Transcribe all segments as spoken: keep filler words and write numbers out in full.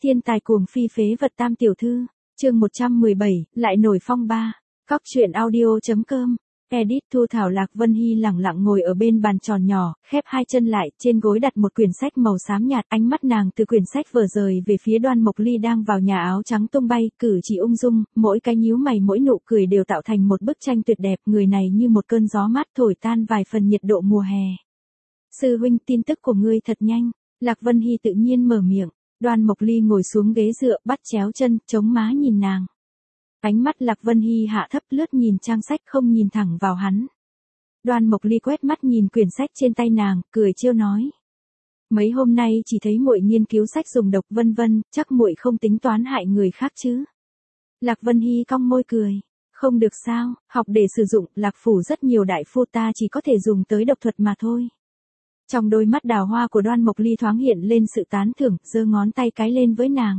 Thiên tài cuồng phi phế vật tam tiểu thư, chương một trăm mười bảy, lại nổi phong ba. Cóc truyện audio.com. Edit Thu Thảo. Lạc Vân Hy lẳng lặng ngồi ở bên bàn tròn nhỏ, khép hai chân lại, trên gối đặt một quyển sách màu xám nhạt, ánh mắt nàng từ quyển sách vở rời về phía Đoan Mộc Ly đang vào nhà áo trắng tung bay, cử chỉ ung dung, mỗi cái nhíu mày mỗi nụ cười đều tạo thành một bức tranh tuyệt đẹp, người này như một cơn gió mát thổi tan vài phần nhiệt độ mùa hè. Sư huynh, tin tức của ngươi thật nhanh. Lạc Vân Hy tự nhiên mở miệng. Đoan Mộc Ly ngồi xuống ghế dựa, bắt chéo chân, chống má nhìn nàng. Ánh mắt Lạc Vân Hy hạ thấp, lướt nhìn trang sách, không nhìn thẳng vào hắn. Đoan Mộc Ly quét mắt nhìn quyển sách trên tay nàng, cười trêu nói: mấy hôm nay chỉ thấy muội nghiên cứu sách dùng độc vân vân, chắc muội không tính toán hại người khác chứ? Lạc Vân Hy cong môi cười: không được sao, học để sử dụng, Lạc phủ rất nhiều đại phu, ta chỉ có thể dùng tới độc thuật mà thôi. Trong đôi mắt đào hoa của Đoan Mộc Ly thoáng hiện lên sự tán thưởng, giơ ngón tay cái lên với nàng.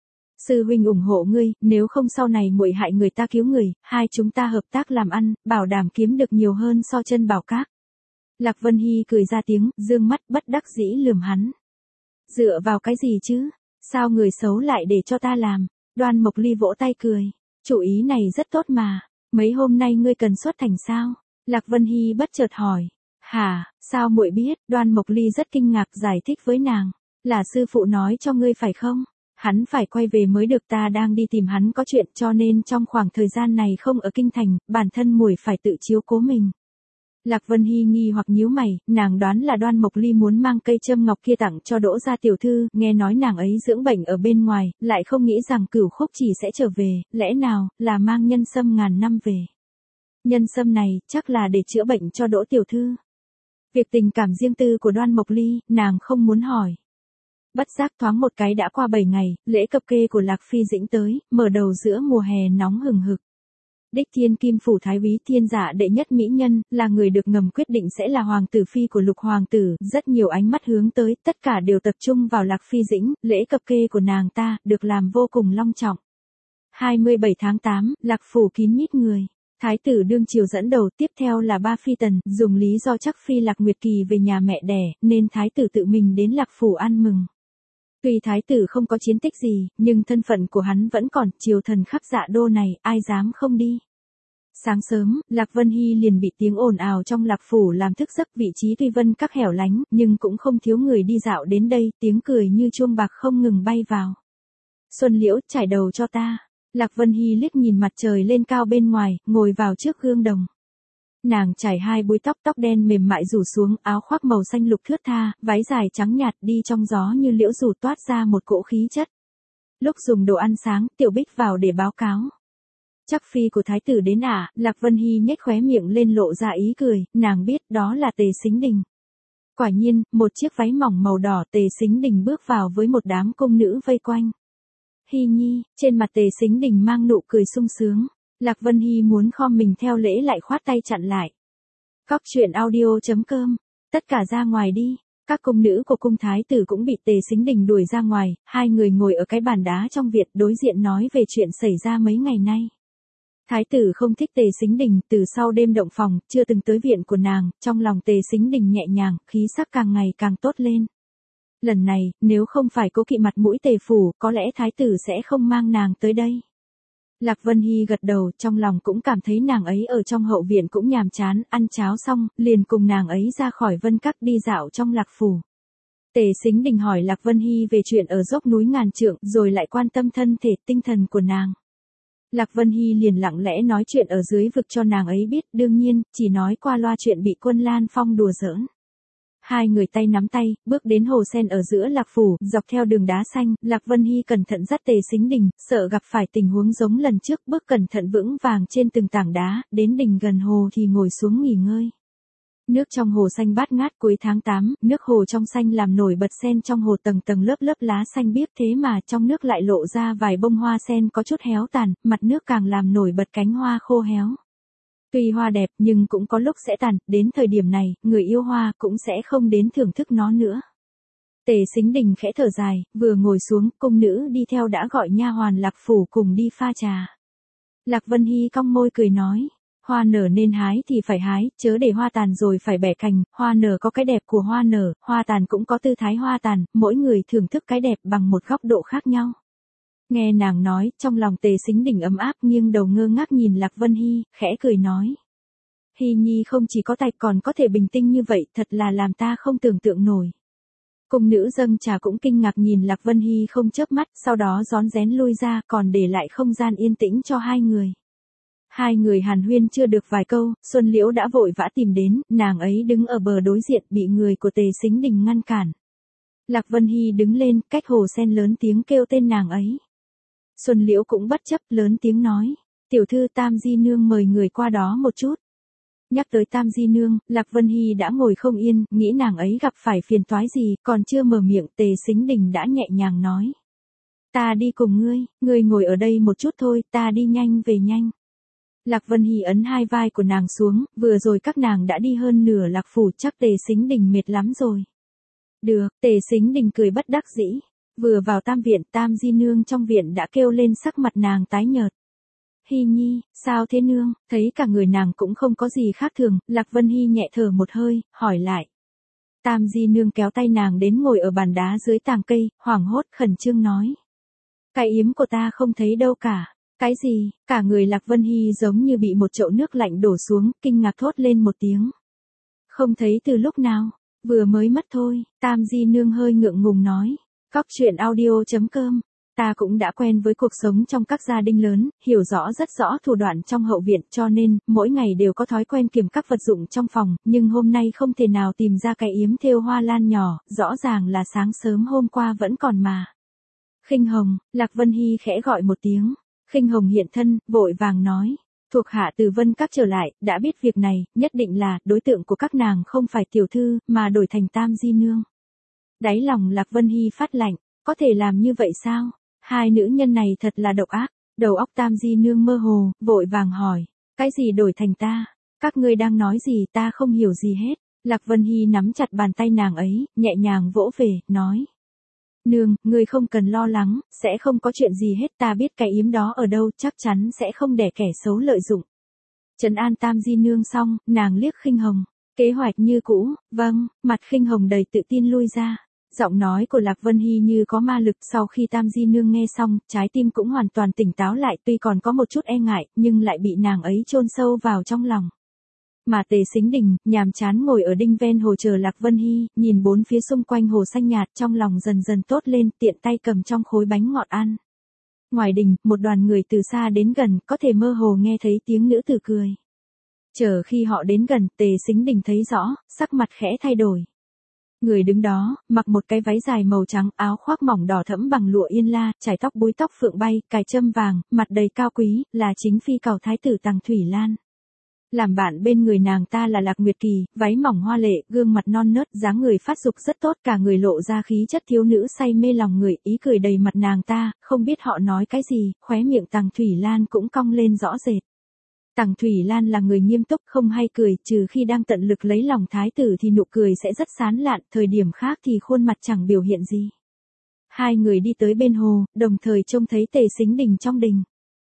Sư huynh ủng hộ ngươi, nếu không sau này muội hại người ta cứu người, hai chúng ta hợp tác làm ăn, bảo đảm kiếm được nhiều hơn so chân bảo các. Lạc Vân Hy cười ra tiếng, dương mắt bất đắc dĩ lườm hắn. Dựa vào cái gì chứ? Sao người xấu lại để cho ta làm? Đoan Mộc Ly vỗ tay cười. Chủ ý này rất tốt mà. Mấy hôm nay ngươi cần xuất thành sao? Lạc Vân Hy bất chợt hỏi. Hả, sao muội biết? Đoan Mộc Ly rất kinh ngạc giải thích với nàng. Là sư phụ nói cho ngươi phải không? Hắn phải quay về mới được, ta đang đi tìm hắn có chuyện, cho nên trong khoảng thời gian này không ở kinh thành, bản thân muội phải tự chiếu cố mình. Lạc Vân Hy nghi hoặc nhíu mày, nàng đoán là Đoan Mộc Ly muốn mang cây châm ngọc kia tặng cho Đỗ gia tiểu thư, nghe nói nàng ấy dưỡng bệnh ở bên ngoài, lại không nghĩ rằng Cửu Khúc Chỉ sẽ trở về, lẽ nào là mang nhân sâm ngàn năm về. Nhân sâm này chắc là để chữa bệnh cho Đỗ tiểu thư. Việc tình cảm riêng tư của Đoan Mộc Ly, nàng không muốn hỏi. Bất giác thoáng một cái đã qua bảy ngày, lễ cập kê của Lạc Phi Dĩnh tới, mở đầu giữa mùa hè nóng hừng hực. Đích Thiên Kim phủ thái úy thiên dạ đệ nhất mỹ nhân, là người được ngầm quyết định sẽ là hoàng tử phi của Lục hoàng tử, rất nhiều ánh mắt hướng tới, tất cả đều tập trung vào Lạc Phi Dĩnh, lễ cập kê của nàng ta, được làm vô cùng long trọng. hai mươi bảy tháng tám, Lạc phủ kín mít người. Thái tử đương triều dẫn đầu, tiếp theo là ba phi tần, dùng lý do chắc phi Lạc Nguyệt Kỳ về nhà mẹ đẻ, nên thái tử tự mình đến Lạc phủ ăn mừng. Tuy thái tử không có chiến tích gì, nhưng thân phận của hắn vẫn còn, triều thần khắp dạ đô này, ai dám không đi. Sáng sớm, Lạc Vân Hy liền bị tiếng ồn ào trong Lạc phủ làm thức giấc, vị trí tuy vân các hẻo lánh, nhưng cũng không thiếu người đi dạo đến đây, tiếng cười như chuông bạc không ngừng bay vào. Xuân Liễu, trải đầu cho ta. Lạc Vân Hy liếc nhìn mặt trời lên cao bên ngoài, ngồi vào trước gương đồng. Nàng trải hai búi tóc, tóc đen mềm mại rủ xuống, áo khoác màu xanh lục thướt tha, váy dài trắng nhạt, đi trong gió như liễu rủ, toát ra một cỗ khí chất. Lúc dùng đồ ăn sáng, Tiểu Bích vào để báo cáo. Chắc phi của thái tử đến à? Lạc Vân Hy nhếch khóe miệng lên lộ ra ý cười, nàng biết đó là Tề Sính Đình. Quả nhiên, một chiếc váy mỏng màu đỏ, Tề Sính Đình bước vào với một đám cung nữ vây quanh. Hy nhi, trên mặt Tề Sính Đình mang nụ cười sung sướng. Lạc Vân Hy muốn khom mình theo lễ lại khoát tay chặn lại. Cóc truyện audio.com. Tất cả ra ngoài đi. Các cung nữ của cung thái tử cũng bị Tề Sính Đình đuổi ra ngoài, hai người ngồi ở cái bàn đá trong viện đối diện nói về chuyện xảy ra mấy ngày nay. Thái tử không thích Tề Sính Đình, từ sau đêm động phòng, chưa từng tới viện của nàng, trong lòng Tề Sính Đình nhẹ nhàng, khí sắc càng ngày càng tốt lên. Lần này, nếu không phải cố kỵ mặt mũi Tề phủ, có lẽ thái tử sẽ không mang nàng tới đây. Lạc Vân Hy gật đầu, trong lòng cũng cảm thấy nàng ấy ở trong hậu viện cũng nhàm chán, ăn cháo xong, liền cùng nàng ấy ra khỏi vân các đi dạo trong Lạc phủ. Tề Sính Đình hỏi Lạc Vân Hy về chuyện ở dốc núi Ngàn Trượng, rồi lại quan tâm thân thể tinh thần của nàng. Lạc Vân Hy liền lặng lẽ nói chuyện ở dưới vực cho nàng ấy biết, đương nhiên, chỉ nói qua loa chuyện bị Quân Lan Phong đùa giỡn. Hai người tay nắm tay, bước đến hồ sen ở giữa Lạc phủ, dọc theo đường đá xanh, Lạc Vân Hy cẩn thận dắt Tề Sính Đình, sợ gặp phải tình huống giống lần trước, bước cẩn thận vững vàng trên từng tảng đá, đến đỉnh gần hồ thì ngồi xuống nghỉ ngơi. Nước trong hồ xanh bát ngát, cuối tháng tám, nước hồ trong xanh làm nổi bật sen trong hồ, tầng tầng lớp lớp lá xanh biếc, thế mà trong nước lại lộ ra vài bông hoa sen có chút héo tàn, mặt nước càng làm nổi bật cánh hoa khô héo. Tuy hoa đẹp nhưng cũng có lúc sẽ tàn, đến thời điểm này, người yêu hoa cũng sẽ không đến thưởng thức nó nữa. Tề Sính Đình khẽ thở dài, vừa ngồi xuống, cung nữ đi theo đã gọi nha hoàn Lạc phủ cùng đi pha trà. Lạc Vân Hy cong môi cười nói, Hoa nở nên hái thì phải hái, chớ để hoa tàn rồi phải bẻ cành, hoa nở có cái đẹp của hoa nở, hoa tàn cũng có tư thái hoa tàn, mỗi người thưởng thức cái đẹp bằng một góc độ khác nhau. Nghe nàng nói, trong lòng Tề Sính Đình ấm áp, nghiêng đầu ngơ ngác nhìn Lạc Vân Hy, khẽ cười nói. Hy nhi không chỉ có tài còn có thể bình tĩnh như vậy, thật là làm ta không tưởng tượng nổi. Cung nữ dâng trà cũng kinh ngạc nhìn Lạc Vân Hy không chớp mắt, sau đó rón rén lui ra, còn để lại không gian yên tĩnh cho hai người. Hai người hàn huyên chưa được vài câu, Xuân Liễu đã vội vã tìm đến, nàng ấy đứng ở bờ đối diện bị người của Tề Sính Đình ngăn cản. Lạc Vân Hy đứng lên, cách hồ sen lớn tiếng kêu tên nàng ấy. Xuân Liễu cũng bất chấp, lớn tiếng nói, tiểu thư Tam Di Nương mời người qua đó một chút. Nhắc tới Tam Di Nương, Lạc Vân Hy đã ngồi không yên, nghĩ nàng ấy gặp phải phiền toái gì, còn chưa mở miệng Tề Sính Đình đã nhẹ nhàng nói. Ta đi cùng ngươi, ngươi ngồi ở đây một chút thôi, ta đi nhanh về nhanh. Lạc Vân Hy ấn hai vai của nàng xuống, vừa rồi các nàng đã đi hơn nửa Lạc Phủ, chắc Tề Sính Đình mệt lắm rồi. Được, Tề Sính Đình cười bất đắc dĩ. Vừa vào Tam viện, Tam Di Nương trong viện đã kêu lên, sắc mặt nàng tái nhợt. Hy nhi, sao thế nương? Thấy cả người nàng cũng không có gì khác thường, Lạc Vân Hy nhẹ thở một hơi, hỏi lại. Tam Di Nương kéo tay nàng đến ngồi ở bàn đá dưới tàng cây, hoảng hốt khẩn trương nói. Cái yếm của ta không thấy đâu cả. Cái gì? Cả người Lạc Vân Hy giống như bị một chậu nước lạnh đổ xuống, kinh ngạc thốt lên một tiếng. Không thấy từ lúc nào? Vừa mới mất thôi, Tam Di Nương hơi ngượng ngùng nói. Cóc truyện audio chấm com. Ta cũng đã quen với cuộc sống trong các gia đình lớn, hiểu rõ rất rõ thủ đoạn trong hậu viện, cho nên, mỗi ngày đều có thói quen kiểm các vật dụng trong phòng, nhưng hôm nay không thể nào tìm ra cái yếm thêu hoa lan nhỏ, rõ ràng là sáng sớm hôm qua vẫn còn mà. Khinh Hồng, Lạc Vân Hy khẽ gọi một tiếng. Khinh Hồng hiện thân, vội vàng nói. Thuộc hạ từ Vân Các trở lại, đã biết việc này, nhất định là, đối tượng của các nàng không phải tiểu thư, mà đổi thành Tam Di Nương. Đáy lòng Lạc Vân Hy phát lạnh, có thể làm như vậy sao? Hai nữ nhân này thật là độc ác. Đầu óc Tam Di Nương mơ hồ, vội vàng hỏi. Cái gì đổi thành ta? Các ngươi đang nói gì, ta không hiểu gì hết. Lạc Vân Hy nắm chặt bàn tay nàng ấy, nhẹ nhàng vỗ về, nói. Nương, ngươi không cần lo lắng, sẽ không có chuyện gì hết, ta biết cái yếm đó ở đâu, chắc chắn sẽ không để kẻ xấu lợi dụng. Trấn an Tam Di Nương xong, nàng liếc Khinh Hồng. Kế hoạch như cũ, vâng, mặt Khinh Hồng đầy tự tin lui ra. Giọng nói của Lạc Vân Hy như có ma lực, sau khi Tam Di Nương nghe xong, trái tim cũng hoàn toàn tỉnh táo lại, tuy còn có một chút e ngại, nhưng lại bị nàng ấy chôn sâu vào trong lòng. Mà Tề Sính Đình, nhàm chán ngồi ở đinh ven hồ chờ Lạc Vân Hy, nhìn bốn phía xung quanh hồ xanh nhạt, trong lòng dần dần tốt lên, tiện tay cầm trong khối bánh ngọt ăn. Ngoài đình, một đoàn người từ xa đến gần, có thể mơ hồ nghe thấy tiếng nữ tử cười. Chờ khi họ đến gần, Tề Sính Đình thấy rõ, sắc mặt khẽ thay đổi. Người đứng đó, mặc một cái váy dài màu trắng, áo khoác mỏng đỏ thẫm bằng lụa yên la, trải tóc búi tóc phượng bay, cài châm vàng, mặt đầy cao quý, là chính phi cẩu thái tử Tằng Thủy Lan. Làm bạn bên người nàng ta là Lạc Nguyệt Kỳ, váy mỏng hoa lệ, gương mặt non nớt, dáng người phát dục rất tốt, cả người lộ ra khí chất thiếu nữ say mê lòng người, ý cười đầy mặt nàng ta, không biết họ nói cái gì, khóe miệng Tằng Thủy Lan cũng cong lên rõ rệt. Tằng Thủy Lan là người nghiêm túc, không hay cười, trừ khi đang tận lực lấy lòng thái tử thì nụ cười sẽ rất sán lạn, thời điểm khác thì khuôn mặt chẳng biểu hiện gì. Hai người đi tới bên hồ, đồng thời trông thấy Tề Sính Đình trong đình.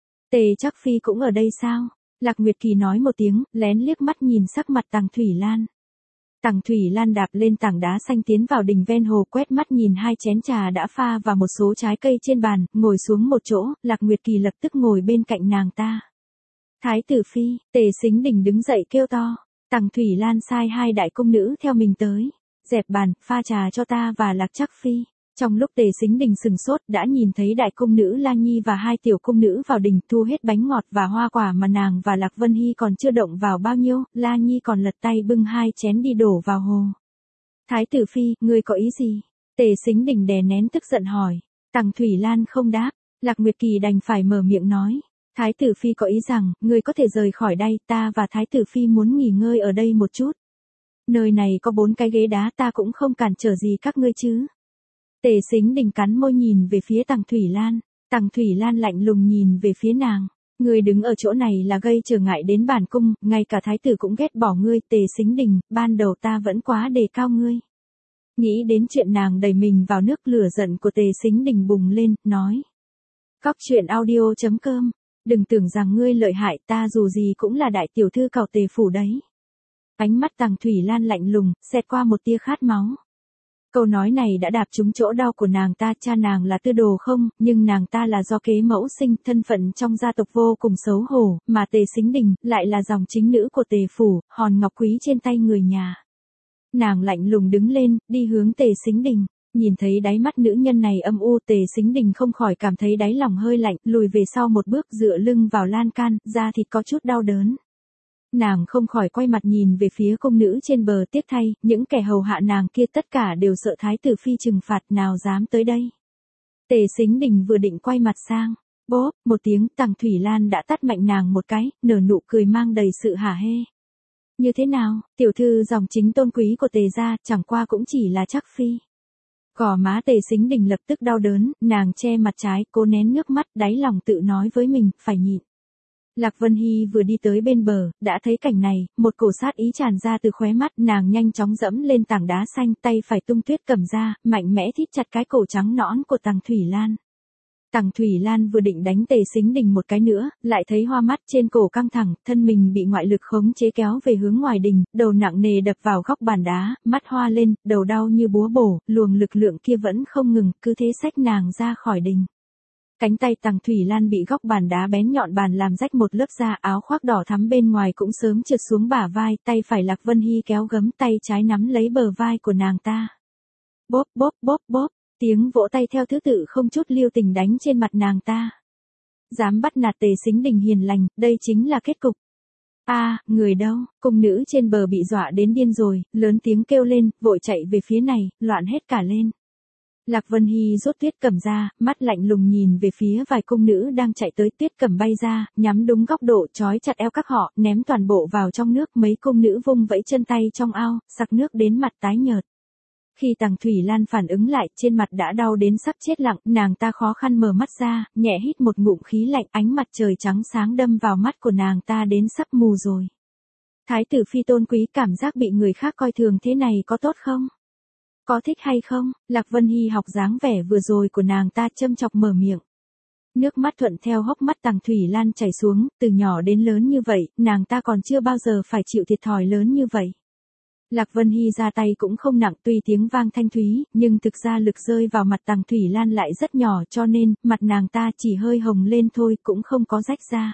Tề Trác Phi cũng ở đây sao? Lạc Nguyệt Kỳ nói một tiếng, lén liếc mắt nhìn sắc mặt Tằng Thủy Lan. Tằng Thủy Lan đạp lên tảng đá xanh tiến vào đình ven hồ, quét mắt nhìn hai chén trà đã pha và một số trái cây trên bàn, ngồi xuống một chỗ, Lạc Nguyệt Kỳ lập tức ngồi bên cạnh nàng ta. Thái tử phi, Tề Sính Đình đứng dậy kêu to. Tằng Thủy Lan sai hai đại cung nữ theo mình tới. Dẹp bàn, pha trà cho ta và Lạc Trác Phi. Trong lúc Tề Sính Đình sừng sốt, đã nhìn thấy đại cung nữ La Nhi và hai tiểu cung nữ vào đình, thu hết bánh ngọt và hoa quả mà nàng và Lạc Vân Hy còn chưa động vào bao nhiêu, La Nhi còn lật tay bưng hai chén đi đổ vào hồ. Thái tử phi, ngươi có ý gì? Tề Sính Đình đè nén tức giận hỏi. Tằng Thủy Lan không đáp, Lạc Nguyệt Kỳ đành phải mở miệng nói. Thái tử phi có ý rằng, ngươi có thể rời khỏi đây, ta và thái tử phi muốn nghỉ ngơi ở đây một chút. Nơi này có bốn cái ghế đá, ta cũng không cản trở gì các ngươi chứ. Tề Sính Đình cắn môi nhìn về phía Tằng Thủy Lan. Tằng Thủy Lan lạnh lùng nhìn về phía nàng. Ngươi đứng ở chỗ này là gây trở ngại đến bản cung, ngay cả thái tử cũng ghét bỏ ngươi. Tề Sính Đình, ban đầu ta vẫn quá đề cao ngươi. Nghĩ đến chuyện nàng đẩy mình vào nước, lửa giận của Tề Sính Đình bùng lên, nói. Cóc truyện audio chấm com Đừng tưởng rằng ngươi lợi hại, ta dù gì cũng là đại tiểu thư Cẩu Tề phủ đấy. Ánh mắt Tằng Thủy Lan lạnh lùng, xẹt qua một tia khát máu. Câu nói này đã đạp trúng chỗ đau của nàng ta, cha nàng là tư đồ không, nhưng nàng ta là do kế mẫu sinh, thân phận trong gia tộc vô cùng xấu hổ, mà Tề Sính Đình lại là dòng chính nữ của Tề phủ, hòn ngọc quý trên tay người nhà. Nàng lạnh lùng đứng lên, đi hướng Tề Sính Đình. Nhìn thấy đáy mắt nữ nhân này âm u, Tề Sính Đình không khỏi cảm thấy đáy lòng hơi lạnh, lùi về sau một bước, dựa lưng vào lan can, da thịt có chút đau đớn. Nàng không khỏi quay mặt nhìn về phía cung nữ trên bờ, tiếc thay, những kẻ hầu hạ nàng kia tất cả đều sợ thái tử phi trừng phạt, nào dám tới đây. Tề Sính Đình vừa định quay mặt sang, bốp, một tiếng, Tằng Thủy Lan đã tát mạnh nàng một cái, nở nụ cười mang đầy sự hả hê. Như thế nào, tiểu thư dòng chính tôn quý của Tề gia, chẳng qua cũng chỉ là Trác phi. Gò má Tề Sính Đình lập tức đau đớn, nàng che mặt trái, cố nén nước mắt, đáy lòng tự nói với mình, phải nhịn. Lạc Vân Hy vừa đi tới bên bờ, đã thấy cảnh này, một cổ sát ý tràn ra từ khóe mắt, nàng nhanh chóng dẫm lên tảng đá xanh, tay phải tung tuyết cầm ra, mạnh mẽ thít chặt cái cổ trắng nõn của Tằng Thủy Lan. Tằng Thủy Lan vừa định đánh Tề Sính Đình một cái nữa, lại thấy hoa mắt trên cổ căng thẳng, thân mình bị ngoại lực khống chế kéo về hướng ngoài đình, đầu nặng nề đập vào góc bàn đá, mắt hoa lên, đầu đau như búa bổ, luồng lực lượng kia vẫn không ngừng, cứ thế xách nàng ra khỏi đình. Cánh tay Tằng Thủy Lan bị góc bàn đá bén nhọn bàn làm rách một lớp da, áo khoác đỏ thắm bên ngoài cũng sớm trượt xuống bả vai, tay phải Lạc Vân Hy kéo gấm, tay trái nắm lấy bờ vai của nàng ta. Bốp bốp bốp bốp, tiếng vỗ tay theo thứ tự không chút lưu tình đánh trên mặt nàng ta. Dám bắt nạt Tề Sính Đình hiền lành, đây chính là kết cục. A, à, người đâu? Cung nữ trên bờ bị dọa đến điên rồi, lớn tiếng kêu lên, vội chạy về phía này, loạn hết cả lên. Lạc Vân Hy rút tuyết cầm ra, mắt lạnh lùng nhìn về phía vài cung nữ đang chạy tới, tuyết cầm bay ra, nhắm đúng góc độ, trói chặt eo các họ, ném toàn bộ vào trong nước, mấy cung nữ vung vẫy chân tay trong ao, sặc nước đến mặt tái nhợt. Khi Tằng Thủy Lan phản ứng lại, trên mặt đã đau đến sắp chết lặng, nàng ta khó khăn mở mắt ra, nhẹ hít một ngụm khí lạnh, ánh mặt trời trắng sáng đâm vào mắt của nàng ta đến sắp mù rồi. Thái tử phi tôn quý, cảm giác bị người khác coi thường thế này có tốt không? Có thích hay không? Lạc Vân Hy học dáng vẻ vừa rồi của nàng ta, châm chọc mở miệng. Nước mắt thuận theo hốc mắt Tằng Thủy Lan chảy xuống, từ nhỏ đến lớn như vậy, nàng ta còn chưa bao giờ phải chịu thiệt thòi lớn như vậy. Lạc Vân Hy ra tay cũng không nặng, tuy tiếng vang thanh thúy, nhưng thực ra lực rơi vào mặt Tằng Thủy Lan lại rất nhỏ, cho nên, mặt nàng ta chỉ hơi hồng lên thôi, cũng không có rách ra.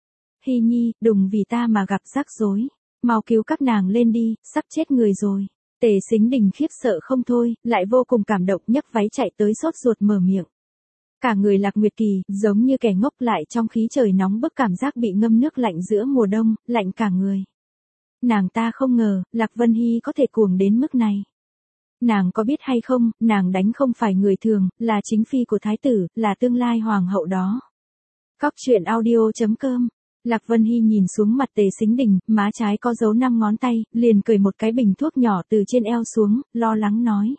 Hy nhi, đừng vì ta mà gặp rắc rối. Mau cứu các nàng lên đi, sắp chết người rồi. Tề Sính Đình khiếp sợ không thôi, lại vô cùng cảm động, nhấc váy chạy tới sốt ruột mở miệng. Cả người Lạc Nguyệt Kỳ, giống như kẻ ngốc lại trong khí trời nóng bức, cảm giác bị ngâm nước lạnh giữa mùa đông, lạnh cả người. Nàng ta không ngờ, Lạc Vân Hy có thể cuồng đến mức này. Nàng có biết hay không, nàng đánh không phải người thường, là chính phi của thái tử, là tương lai hoàng hậu đó. Cóc truyện audio chấm com. Lạc Vân Hy nhìn xuống mặt Tề Sính Đình, má trái có dấu năm ngón tay, liền cởi một cái bình thuốc nhỏ từ trên eo xuống, lo lắng nói.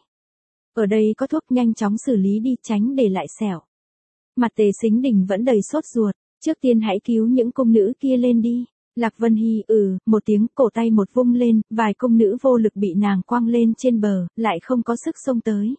Ở đây có thuốc, nhanh chóng xử lý đi, tránh để lại sẹo. Mặt Tề Sính Đình vẫn đầy sốt ruột, trước tiên hãy cứu những cung nữ kia lên đi. Lạc Vân Hy ừ, một tiếng, cổ tay một vung lên, vài cung nữ vô lực bị nàng quăng lên trên bờ, lại không có sức xông tới.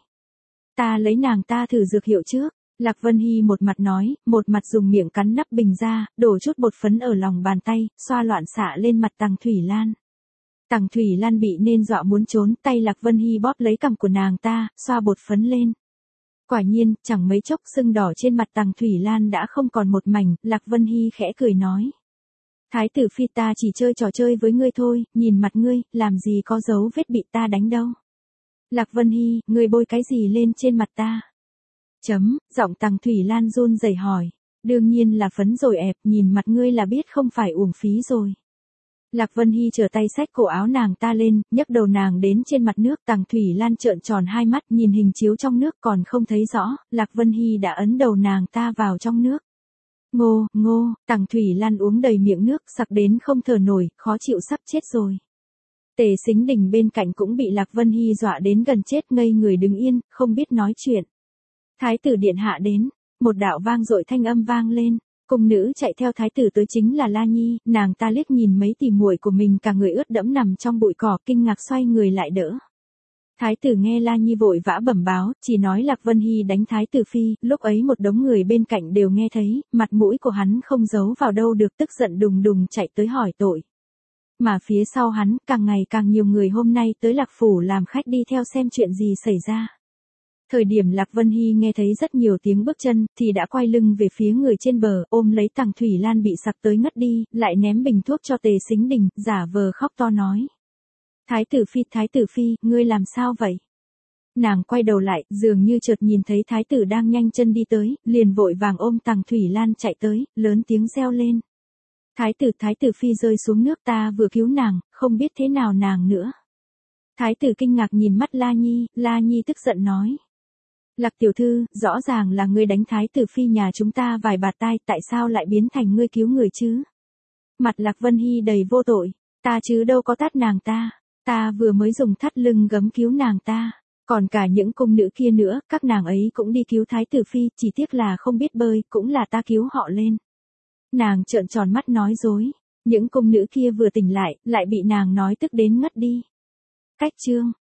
Ta lấy nàng ta thử dược hiệu trước. Lạc Vân Hy một mặt nói, một mặt dùng miệng cắn nắp bình ra, đổ chút bột phấn ở lòng bàn tay, xoa loạn xạ lên mặt Tằng Thủy Lan. Tằng Thủy Lan bị nên dọa muốn trốn, tay Lạc Vân Hy bóp lấy cằm của nàng ta, xoa bột phấn lên. Quả nhiên, chẳng mấy chốc sưng đỏ trên mặt Tằng Thủy Lan đã không còn một mảnh, Lạc Vân Hy khẽ cười nói. Thái tử phi, ta chỉ chơi trò chơi với ngươi thôi, nhìn mặt ngươi, làm gì có dấu vết bị ta đánh đâu. Lạc Vân Hy, ngươi bôi cái gì lên trên mặt ta? Chấm, giọng Tằng Thủy Lan run rẩy hỏi. Đương nhiên là phấn rồi ẹp, nhìn mặt ngươi là biết không phải uổng phí rồi. Lạc Vân Hy trở tay xách cổ áo nàng ta lên, nhấc đầu nàng đến trên mặt nước. Tằng Thủy Lan trợn tròn hai mắt, nhìn hình chiếu trong nước còn không thấy rõ, Lạc Vân Hy đã ấn đầu nàng ta vào trong nước. Ngô, ngô, Tằng Thủy Lan uống đầy miệng nước, sặc đến không thở nổi, khó chịu sắp chết rồi. Tề Sính Đình bên cạnh cũng bị Lạc Vân Hy dọa đến gần chết, ngây người đứng yên, không biết nói chuyện. Thái tử điện hạ đến, một đạo vang dội thanh âm vang lên, cung nữ chạy theo thái tử tới chính là La Nhi, nàng ta liếc nhìn mấy tỷ muội của mình cả người ướt đẫm nằm trong bụi cỏ, kinh ngạc xoay người lại đỡ. Thái tử nghe La Nhi vội vã bẩm báo, chỉ nói Lạc Vân Hy đánh Thái tử phi, lúc ấy một đống người bên cạnh đều nghe thấy, mặt mũi của hắn không giấu vào đâu được, tức giận đùng đùng chạy tới hỏi tội. Mà phía sau hắn, càng ngày càng nhiều người hôm nay tới Lạc Phủ làm khách đi theo xem chuyện gì xảy ra. Thời điểm Lạc Vân Hy nghe thấy rất nhiều tiếng bước chân, thì đã quay lưng về phía người trên bờ, ôm lấy Tằng Thủy Lan bị sặc tới ngất đi, lại ném bình thuốc cho Tề Sính Đình, giả vờ khóc to nói. Thái tử phi, thái tử phi, ngươi làm sao vậy? Nàng quay đầu lại, dường như chợt nhìn thấy thái tử đang nhanh chân đi tới, liền vội vàng ôm Tằng Thủy Lan chạy tới, lớn tiếng reo lên. Thái tử, thái tử phi rơi xuống nước, ta vừa cứu nàng, không biết thế nào nàng nữa. Thái tử kinh ngạc nhìn mắt La Nhi, La Nhi tức giận nói. Lạc tiểu thư, rõ ràng là ngươi đánh thái tử phi nhà chúng ta vài bạt tai, tại sao lại biến thành ngươi cứu người chứ? Mặt Lạc Vân Hy đầy vô tội, ta chứ đâu có tát nàng ta, ta vừa mới dùng thắt lưng gấm cứu nàng ta, còn cả những cung nữ kia nữa, các nàng ấy cũng đi cứu thái tử phi, chỉ tiếc là không biết bơi, cũng là ta cứu họ lên. Nàng trợn tròn mắt nói dối, những cung nữ kia vừa tỉnh lại, lại bị nàng nói tức đến ngất đi. Cách chương